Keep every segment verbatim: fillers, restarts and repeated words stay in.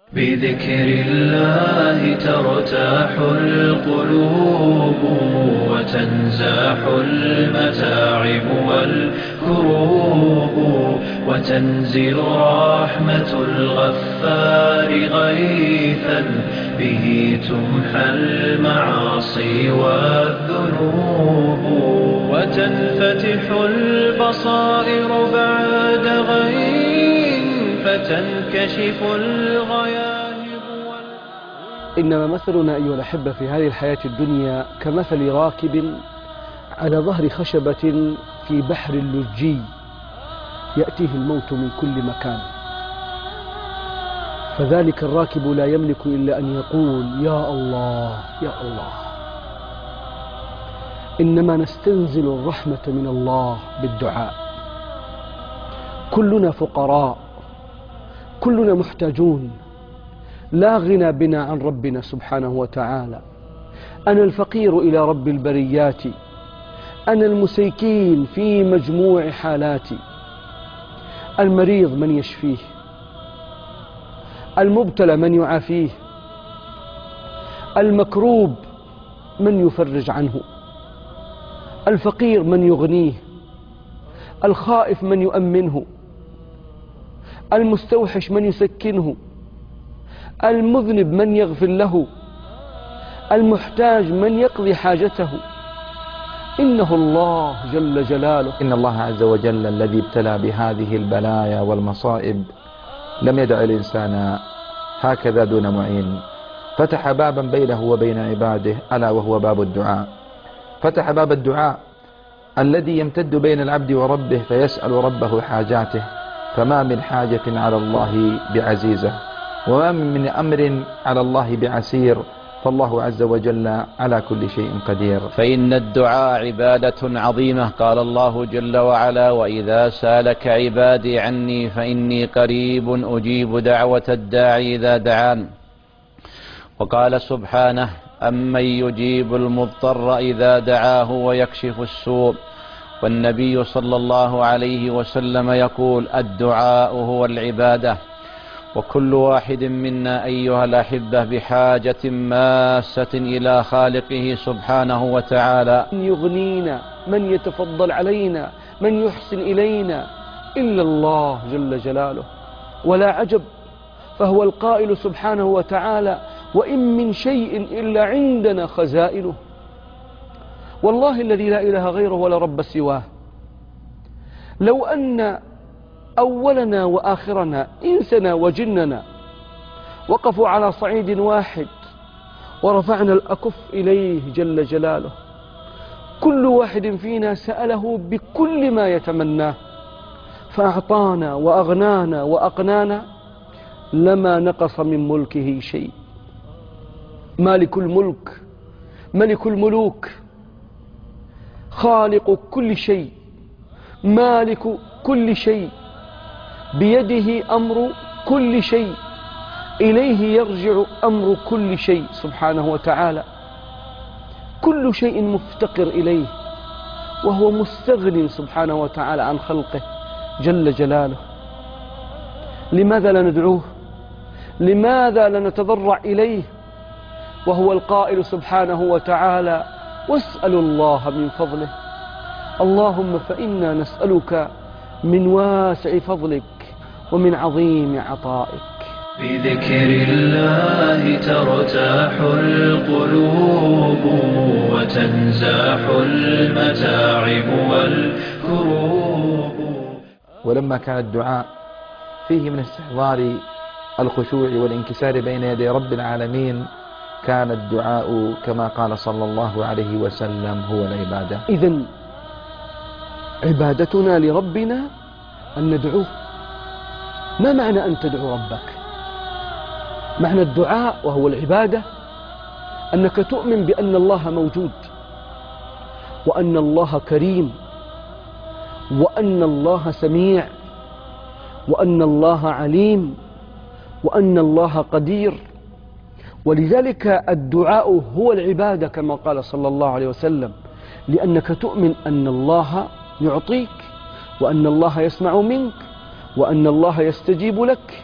بذكر الله ترتاح القلوب وتنزاح المتاعب والكروب وتنزل رحمة الغفار غيثا به تمحى المعاصي والذنوب وتنفتح البصائر بعد غيث فتنكشف الغياهب وال... إنما مثلنا أيها الأحبة في هذه الحياة الدنيا كمثل راكب على ظهر خشبة في بحر اللجي يأتيه الموت من كل مكان، فذلك الراكب لا يملك إلا أن يقول يا الله يا الله. إنما نستنزل الرحمة من الله بالدعاء. كلنا فقراء، كلنا محتاجون، لا غنى بنا عن ربنا سبحانه وتعالى. أنا الفقير إلى رب البريات، أنا المسيكين في مجموع حالاتي. المريض من يشفيه، المبتلى من يعافيه، المكروب من يفرج عنه، الفقير من يغنيه، الخائف من يؤمنه، المستوحش من يسكنه، المذنب من يغفر له، المحتاج من يقضي حاجته. إنه الله جل جلاله. إن الله عز وجل الذي ابتلى بهذه البلايا والمصائب لم يدع الإنسان هكذا دون معين، فتح بابا بينه وبين عباده ألا وهو باب الدعاء. فتح باب الدعاء الذي يمتد بين العبد وربه فيسأل ربه حاجاته، فما من حاجة على الله بعزيزة وما من أمر على الله بعسير، فالله عز وجل على كل شيء قدير. فإن الدعاء عبادة عظيمة، قال الله جل وعلا وإذا سالك عبادي عني فإني قريب أجيب دعوة الداعي إذا دعان. وقال سبحانه أمن يجيب المضطر إذا دعاه ويكشف السوء. والنبي صلى الله عليه وسلم يقول الدعاء هو العبادة. وكل واحد منا أيها الأحبة بحاجة ماسة إلى خالقه سبحانه وتعالى. من يغنينا، من يتفضل علينا، من يحسن إلينا إلا الله جل جلاله. ولا عجب، فهو القائل سبحانه وتعالى وإن من شيء إلا عندنا خزائنه. والله الذي لا إله غيره ولا رب سواه، لو أن أولنا وآخرنا إنسنا وجننا وقفوا على صعيد واحد ورفعنا الأكف إليه جل جلاله، كل واحد فينا سأله بكل ما يتمناه فأعطانا وأغنانا وأقنانا، لما نقص من ملكه شيء. مالك الملك، ملك الملوك، خالق كل شيء، مالك كل شيء، بيده أمر كل شيء، إليه يرجع أمر كل شيء سبحانه وتعالى. كل شيء مفتقر إليه، وهو مستغن سبحانه وتعالى عن خلقه جل جلاله. لماذا لا ندعوه؟ لماذا لا نتضرع إليه وهو القائل سبحانه وتعالى واسألوا الله من فضله. اللهم فإنا نسألك من واسع فضلك ومن عظيم عطائك. بذكر الله ترتاح القلوب وتنزاح المتاعب والكروب. ولما كان الدعاء فيه من استحضار الخشوع والانكسار بين يدي رب العالمين، كان الدعاء كما قال صلى الله عليه وسلم هو العبادة. إذن عبادتنا لربنا أن ندعوه. ما معنى أن تدعو ربك؟ معنى الدعاء وهو العبادة أنك تؤمن بأن الله موجود، وأن الله كريم، وأن الله سميع، وأن الله عليم، وأن الله قدير. ولذلك الدعاء هو العبادة كما قال صلى الله عليه وسلم، لأنك تؤمن أن الله يعطيك، وأن الله يسمع منك، وأن الله يستجيب لك،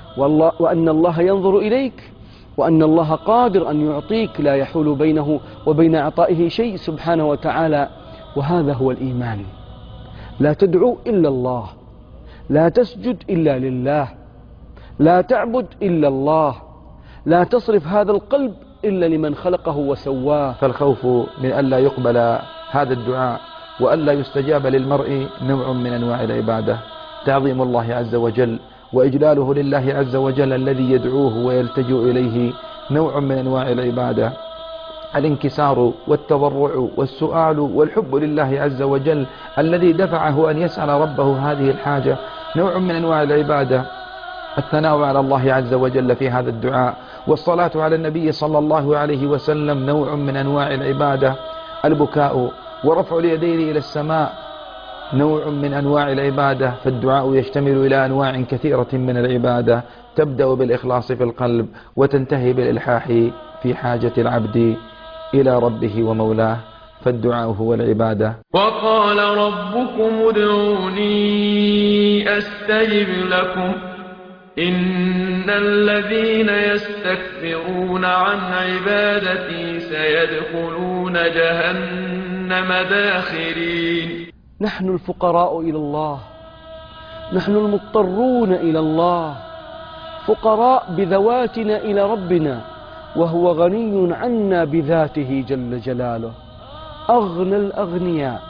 والله وأن الله ينظر إليك، وأن الله قادر أن يعطيك، لا يحول بينه وبين عطائه شيء سبحانه وتعالى. وهذا هو الإيمان. لا تدعو إلا الله، لا تسجد إلا لله، لا تعبد إلا الله، لا تصرف هذا القلب إلا لمن خلقه وسواه. فالخوف من ألا يقبل هذا الدعاء وألا يستجاب للمرء نوع من أنواع العبادة، تعظيم الله عز وجل وإجلاله لله عز وجل الذي يدعوه ويلتجئ إليه نوع من أنواع العبادة. الانكسار والتضرع والسؤال والحب لله عز وجل الذي دفعه أن يسأل ربه هذه الحاجة نوع من أنواع العبادة. الثناء على الله عز وجل في هذا الدعاء والصلاة على النبي صلى الله عليه وسلم نوع من أنواع العبادة. البكاء ورفع اليدين إلى السماء نوع من أنواع العبادة. فالدعاء يشتمل إلى أنواع كثيرة من العبادة، تبدأ بالإخلاص في القلب وتنتهي بالإلحاح في حاجة العبد إلى ربه ومولاه، فالدعاء هو العبادة. وقال ربكم ادعوني أستجب لكم إن الذين يستكبرون عن عبادتي سيدخلون جهنم داخرين. نحن الفقراء إلى الله، نحن المضطرون إلى الله، فقراء بذواتنا إلى ربنا، وهو غني عنا بذاته جل جلاله، أغنى الأغنياء،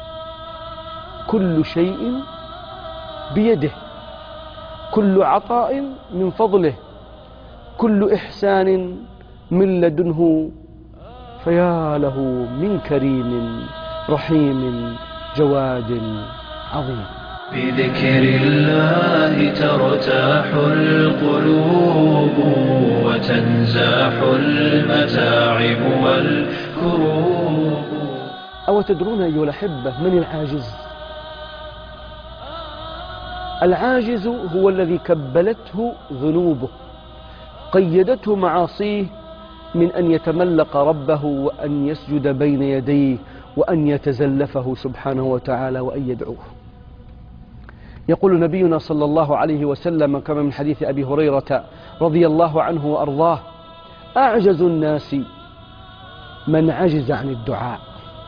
كل شيء بيده، كل عطاء من فضله، كل إحسان من لدنه، فيا له من كريم رحيم جواد عظيم. بذكر الله ترتاح القلوب وتنزاح المتاعب والكروب. أو تدرون أيها الأحبة من العاجز؟ العاجز هو الذي كبلته ذنوبه، قيدته معاصيه من أن يتملق ربه وأن يسجد بين يديه وأن يتزلفه سبحانه وتعالى وأن يدعوه. يقول نبينا صلى الله عليه وسلم كما من حديث أبي هريرة رضي الله عنه وأرضاه: أعجز الناس من عجز عن الدعاء.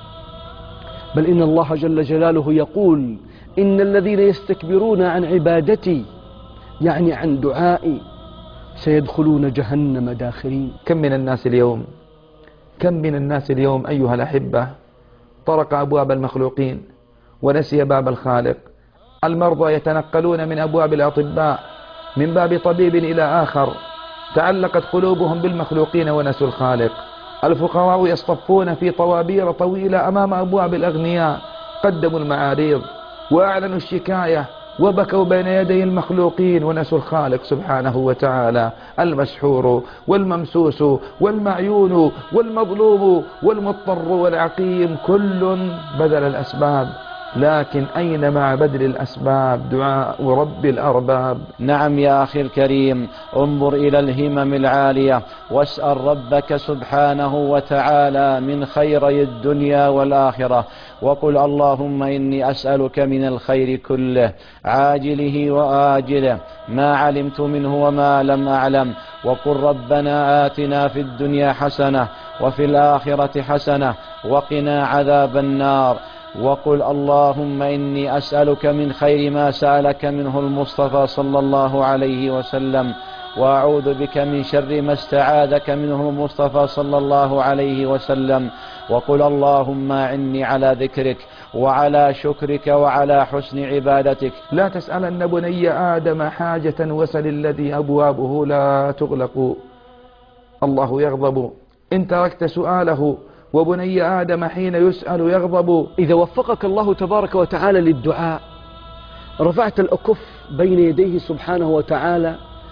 بل إن الله جل جلاله يقول: إن الذين يستكبرون عن عبادتي، يعني عن دعائي، سيدخلون جهنم داخرين. كم من الناس اليوم كم من الناس اليوم أيها الأحبة طرق أبواب المخلوقين ونسي باب الخالق. المرضى يتنقلون من أبواب الأطباء من باب طبيب إلى آخر، تعلقت قلوبهم بالمخلوقين ونسوا الخالق. الفقراء يصطفون في طوابير طويلة أمام أبواب الأغنياء، قدموا المعاريض وأعلنوا الشكاية وبكوا بين يدي المخلوقين ونسوا الخالق سبحانه وتعالى. المسحور والممسوس والمعيون والمظلوم والمضطر والعقيم كل بذل الأسباب، لكن أين مع بذل الأسباب دعاء رب الأرباب؟ نعم يا أخي الكريم، انظر إلى الهمم العالية واسأل ربك سبحانه وتعالى من خيري الدنيا والآخرة، وقل اللهم إني أسألك من الخير كله عاجله وآجله ما علمت منه وما لم أعلم، وقل ربنا آتنا في الدنيا حسنة وفي الآخرة حسنة وقنا عذاب النار، وقل اللهم إني أسألك من خير ما سألك منه المصطفى صلى الله عليه وسلم، وأعوذ بك من شر ما استعاذك منه المصطفى صلى الله عليه وسلم، وقل اللهم أعني على ذكرك وعلى شكرك وعلى حسن عبادتك. لا تسألن بني آدم حاجة وسل الذي أبوابه لا تغلق، الله يغضب إن تركت سؤاله، وبني آدم حين يسأل يغضب. إذا وفقك الله تبارك وتعالى للدعاء، رفعت الأكف بين يديه سبحانه وتعالى،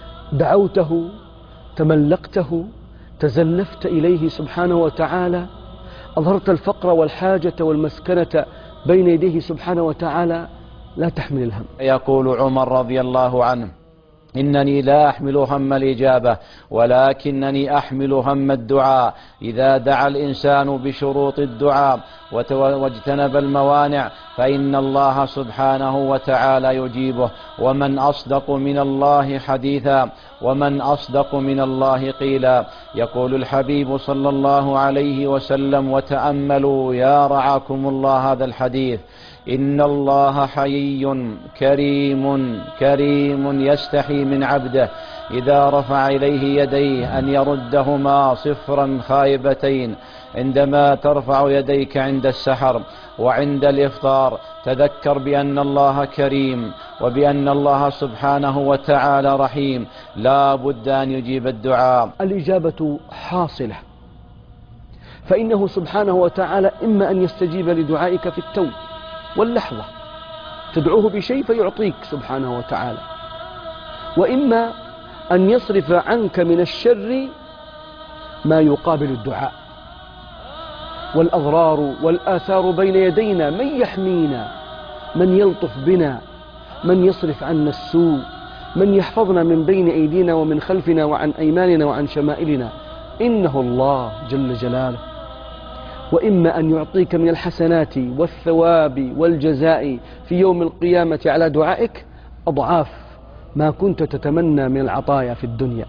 دعوته، تملقته، تزلفت إليه سبحانه وتعالى، أظهرت الفقر والحاجة والمسكنة بين يديه سبحانه وتعالى، لا تحمل الهم. يقول عمر رضي الله عنه: إنني لا أحمل هم الإجابة ولكنني أحمل هم الدعاء. إذا دعا الإنسان بشروط الدعاء واجتنب الموانع فإن الله سبحانه وتعالى يجيبه. ومن أصدق من الله حديثا ومن أصدق من الله قيلا. يقول الحبيب صلى الله عليه وسلم: وتأملوا يا رعاكم الله هذا الحديث: إن الله حيي كريم كريم يستحي من عبده إذا رفع إليه يديه أن يردهما صفرا خائبتين. عندما ترفع يديك عند السحر وعند الإفطار تذكر بأن الله كريم وبأن الله سبحانه وتعالى رحيم، لا بد أن يجيب الدعاء. الإجابة حاصلة، فإنه سبحانه وتعالى إما أن يستجيب لدعائك في التو واللحظة تدعوه بشيء فيعطيك سبحانه وتعالى، وإما أن يصرف عنك من الشر ما يقابل الدعاء. والأضرار والآثار بين يدينا، من يحمينا، من يلطف بنا، من يصرف عنا السوء، من يحفظنا من بين أيدينا ومن خلفنا وعن أيماننا وعن شمائلنا، إنه الله جل جلاله. وإما أن يعطيك من الحسنات والثواب والجزاء في يوم القيامة على دعائك أضعاف ما كنت تتمنى من العطايا في الدنيا.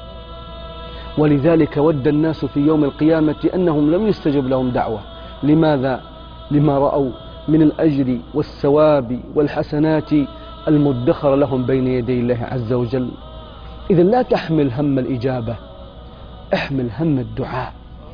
ولذلك ود الناس في يوم القيامة أنهم لم يستجب لهم دعوة. لماذا؟ لما رأوا من الأجر والثواب والحسنات المدخر لهم بين يدي الله عز وجل. إذا لا تحمل هم الإجابة، احمل هم الدعاء.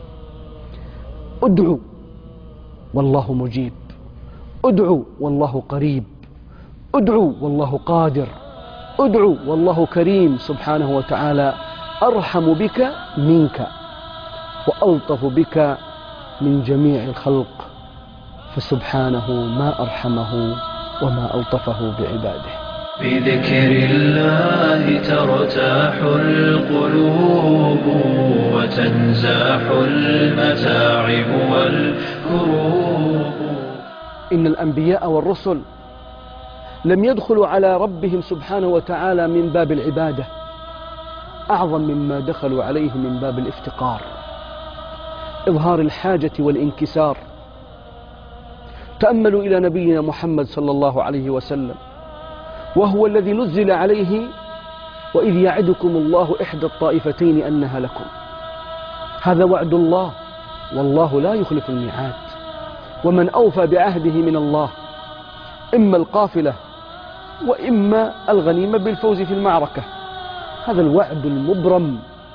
ادعوا والله مجيب، ادعوا والله قريب، ادعوا والله قادر، ادعوا والله كريم سبحانه وتعالى، أرحم بك منك وألطف بك من جميع الخلق، فسبحانه ما أرحمه وما ألطفه بعباده. بذكر الله ترتاح القلوب وتنزاح المتاعب والكروب. إن الأنبياء والرسل لم يدخلوا على ربهم سبحانه وتعالى من باب العبادة أعظم مما دخلوا عليه من باب الافتقار، إظهار الحاجة والانكسار. تأملوا إلى نبينا محمد صلى الله عليه وسلم، وهو الذي نزل عليه: وإذ يعدكم الله إحدى الطائفتين أنها لكم. هذا وعد الله، والله لا يخلف الميعاد. ومن أوفى بعهده من الله إما القافلة وإما الغنيمة بالفوز في المعركة. هذا الوعد المبرم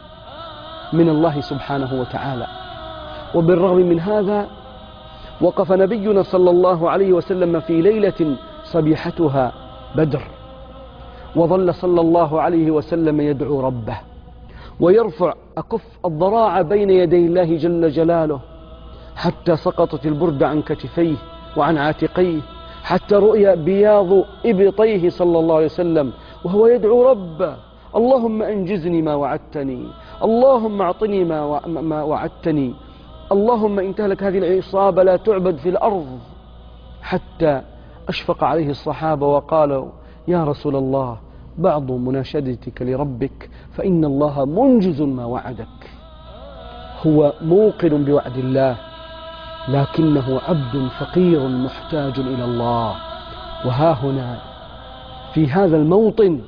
من الله سبحانه وتعالى. وبالرغم من هذا وقف نبينا صلى الله عليه وسلم في ليلة صبيحتها بدر، وظل صلى الله عليه وسلم يدعو ربه ويرفع أكف الضراعة بين يدي الله جل جلاله، حتى سقطت البردة عن كتفيه وعن عاتقيه، حتى رؤي بياض إبطيه صلى الله عليه وسلم وهو يدعو ربه: اللهم أنجزني ما وعدتني، اللهم أعطني ما ما وعدتني، اللهم إن تهلك هذه العصابة لا تعبد في الأرض. حتى أشفق عليه الصحابة وقالوا: يا رسول الله، بعض مناشدتك لربك فإن الله منجز ما وعدك. هو موقن بوعد الله، لكنه عبد فقير محتاج إلى الله. وها هنا في هذا الموطن،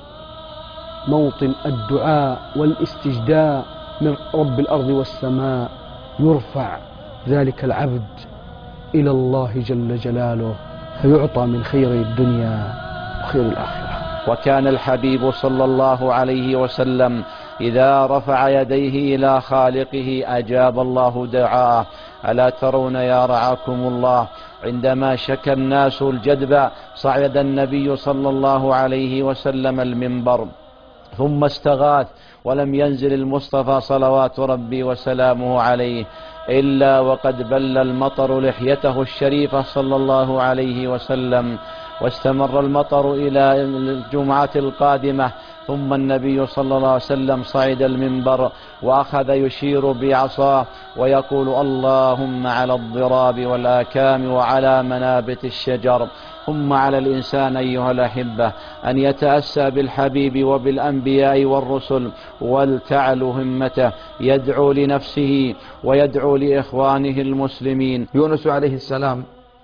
موطن الدعاء والاستجداء من رب الأرض والسماء، يرفع ذلك العبد إلى الله جل جلاله فيعطى من خير الدنيا وخير الآخرة. وكان الحبيب صلى الله عليه وسلم إذا رفع يديه إلى خالقه أجاب الله دعاءه. ألا ترون يا رعاكم الله عندما شكى الناس الجدب صعد النبي صلى الله عليه وسلم المنبر ثم استغاث، ولم ينزل المصطفى صلوات ربي وسلامه عليه إلا وقد بل المطر لحيته الشريفة صلى الله عليه وسلم، واستمر المطر إلى الجمعة القادمة. ثم النبي صلى الله عليه وسلم صعد المنبر وأخذ يشير بعصاه ويقول: اللهم على الضراب والآكام وعلى منابت الشجر. ثم على الإنسان أيها الأحبة أن يتأسى بالحبيب وبالأنبياء والرسل ولتعلو همته، يدعو لنفسه ويدعو لإخوانه المسلمين. يونس عليه السلام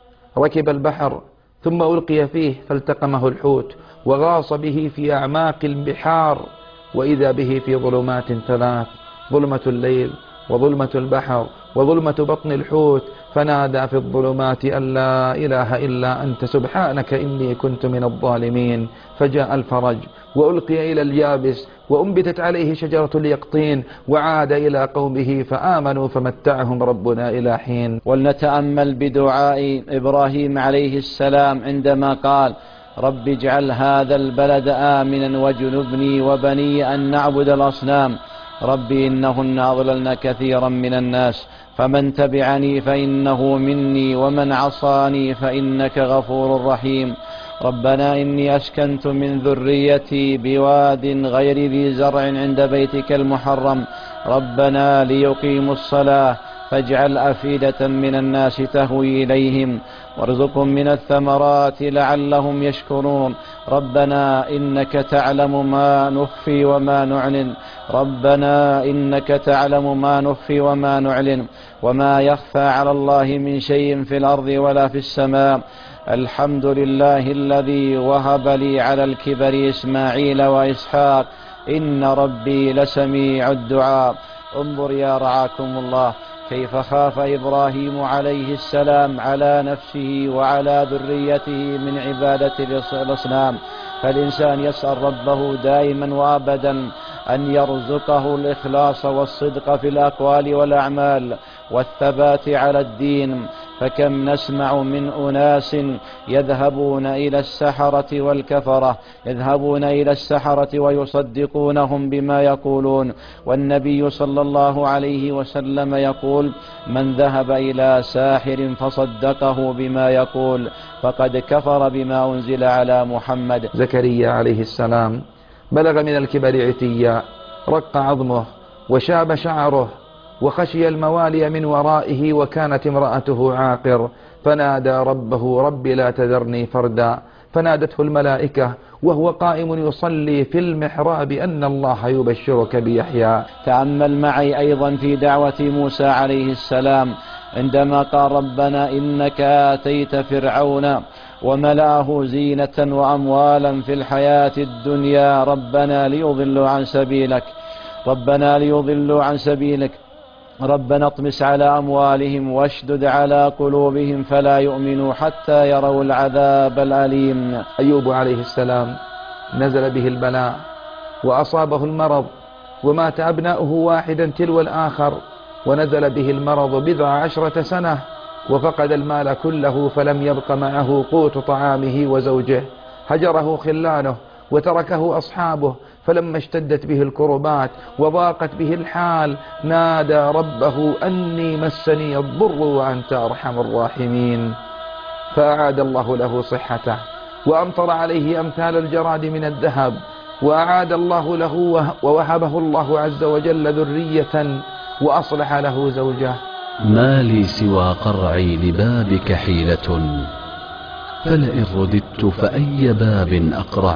ركب البحر ثم ألقي فيه فالتقمه الحوت وغاص به في أعماق البحار، وإذا به في ظلمات ثلاث: ظلمة الليل وظلمة البحر وظلمة بطن الحوت، فنادى في الظلمات أن لا إله إلا أنت سبحانك إني كنت من الظالمين، فجاء الفرج وألقي إلى اليابس وأنبتت عليه شجرة اليقطين، وعاد إلى قومه فآمنوا فمتعهم ربنا إلى حين. ولنتأمل بدعاء إبراهيم عليه السلام عندما قال: رب اجعل هذا البلد آمنا واجنبني وبني أن نعبد الأصنام، ربي إنهن أضللن كثيرا من الناس، فمن تبعني فإنه مني ومن عصاني فإنك غفور رحيم. ربنا إني أسكنت من ذريتي بواد غير ذي زرع عند بيتك المحرم، ربنا ليقيموا الصلاة فاجعل أفئدة من الناس تهوي إليهم وارزقهم من الثمرات لعلهم يشكرون. ربنا إنك تعلم ما نخفي وما نعلن ربنا إنك تعلم ما نخفي وما نعلن وما يخفى على الله من شيء في الأرض ولا في السماء. الحمد لله الذي وهب لي على الكبر إسماعيل وإسحاق، إن ربي لسميع الدعاء. انظر يا رعاكم الله كيف خاف إبراهيم عليه السلام على نفسه وعلى ذريته من عبادة الأصنام. فالإنسان يسأل ربه دائما وأبدا أن يرزقه الإخلاص والصدق في الأقوال والأعمال والثبات على الدين. فكم نسمع من أناس يذهبون إلى السحرة والكفرة يذهبون إلى السحرة ويصدقونهم بما يقولون، والنبي صلى الله عليه وسلم يقول: من ذهب إلى ساحر فصدقه بما يقول فقد كفر بما أنزل على محمد. زكريا عليه السلام بلغ من الكبر عتيا، رق عظمه وشاب شعره وخشي الموالي من ورائه، وكانت امرأته عاقر، فنادى ربه: رب لا تذرني فردا. فنادته الملائكة وهو قائم يصلي في المحراب أن الله يبشرك بيحيى. تأمل معي أيضا في دعوة موسى عليه السلام عندما قال: ربنا إنك آتيت فرعون وملأه زينة وأموالا في الحياة الدنيا ربنا ليضلوا عن سبيلك ربنا ليضلوا عن سبيلك ربنا اطمس على أموالهم واشدد على قلوبهم فلا يؤمنوا حتى يروا العذاب الأليم. أيوب عليه السلام نزل به البلاء وأصابه المرض ومات أبناؤه واحدا تلو الآخر، ونزل به المرض بضع عشرة سنة وفقد المال كله، فلم يبق معه قوت طعامه وزوجه، هجره خلانه وتركه أصحابه. فلما اشتدت به الكربات وضاقت به الحال نادى ربه: أني مسني الضر وأنت أرحم الراحمين. فأعاد الله له صحته وأمطر عليه أمثال الجراد من الذهب، وأعاد الله له ووهبه الله عز وجل ذرية وأصلح له زوجه. ما لي سوى قرعي لبابك حيلة، فلئن رددت فأي باب أقرع،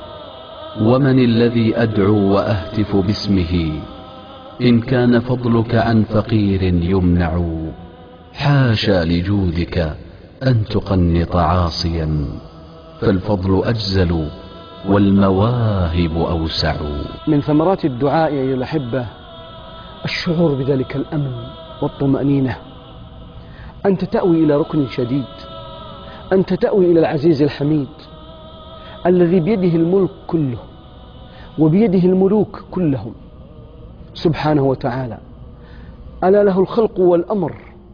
ومن الذي أدعو وأهتف باسمه، إن كان فضلك عن فقير يمنع. حاشا لجودك أن تقنط عاصيا، فالفضل أجزل والمواهب أوسع. من ثمرات الدعاء أيها الأحبة الشعور بذلك الأمن والطمأنينة، أنت تأوي إلى ركن شديد، أنت تأوي إلى العزيز الحميد الذي بيده الملك كله وبيده الملوك كلهم سبحانه وتعالى، ألا له الخلق والأمر،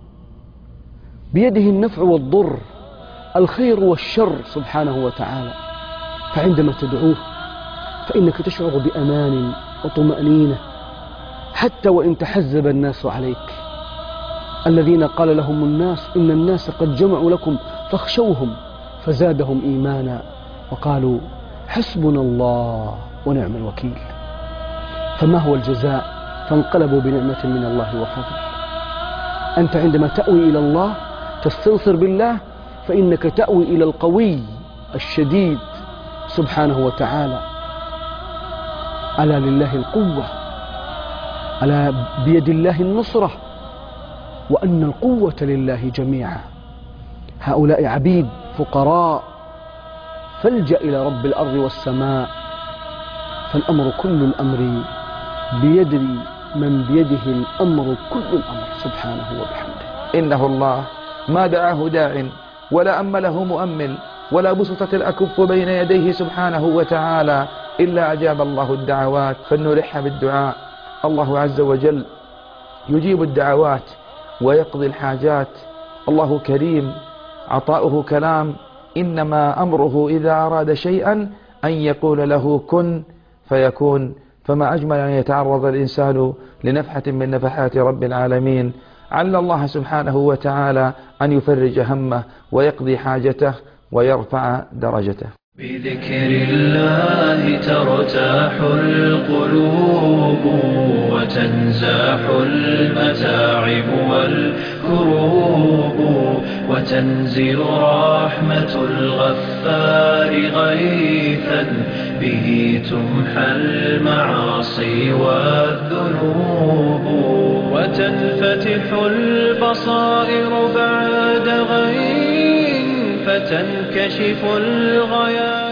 بيده النفع والضر، الخير والشر سبحانه وتعالى. فعندما تدعوه فإنك تشعر بأمان وطمأنينة حتى وإن تحزب الناس عليك، الذين قال لهم الناس إن الناس قد جمعوا لكم فاخشوهم فزادهم إيمانا وقالوا حسبنا الله ونعم الوكيل. فما هو الجزاء؟ فانقلبوا بنعمة من الله وفضل. أنت عندما تأوي إلى الله تستنصر بالله فإنك تأوي إلى القوي الشديد سبحانه وتعالى. ألا لله القوة، ألا بيد الله النصرة، وأن القوة لله جميعا. هؤلاء عبيد فقراء، فالجأ إلى رب الأرض والسماء، فالأمر كل الأمر بيد من بيده الأمر كل الأمر سبحانه وبحمده. إنه الله ما دعاه داع ولا أمله مؤمل ولا بسطت الأكف بين يديه سبحانه وتعالى إلا أجاب الله الدعوات. فلنلح بالدعاء. الله عز وجل يجيب الدعوات ويقضي الحاجات. الله كريم، عطاؤه كلام، إنما أمره إذا أراد شيئا أن يقول له كن فيكون. فما أجمل أن يتعرض الإنسان لنفحة من نفحات رب العالمين. عل الله سبحانه وتعالى أن يفرج همه ويقضي حاجته ويرفع درجته. بذكر الله ترتاح القلوب وتنزاح المتاعب والكروب وتنزل رحمة الغفار غيثا به تمحى المعاصي والذنوب وتنفتح البصائر بعد غيث فتنكشف الغياث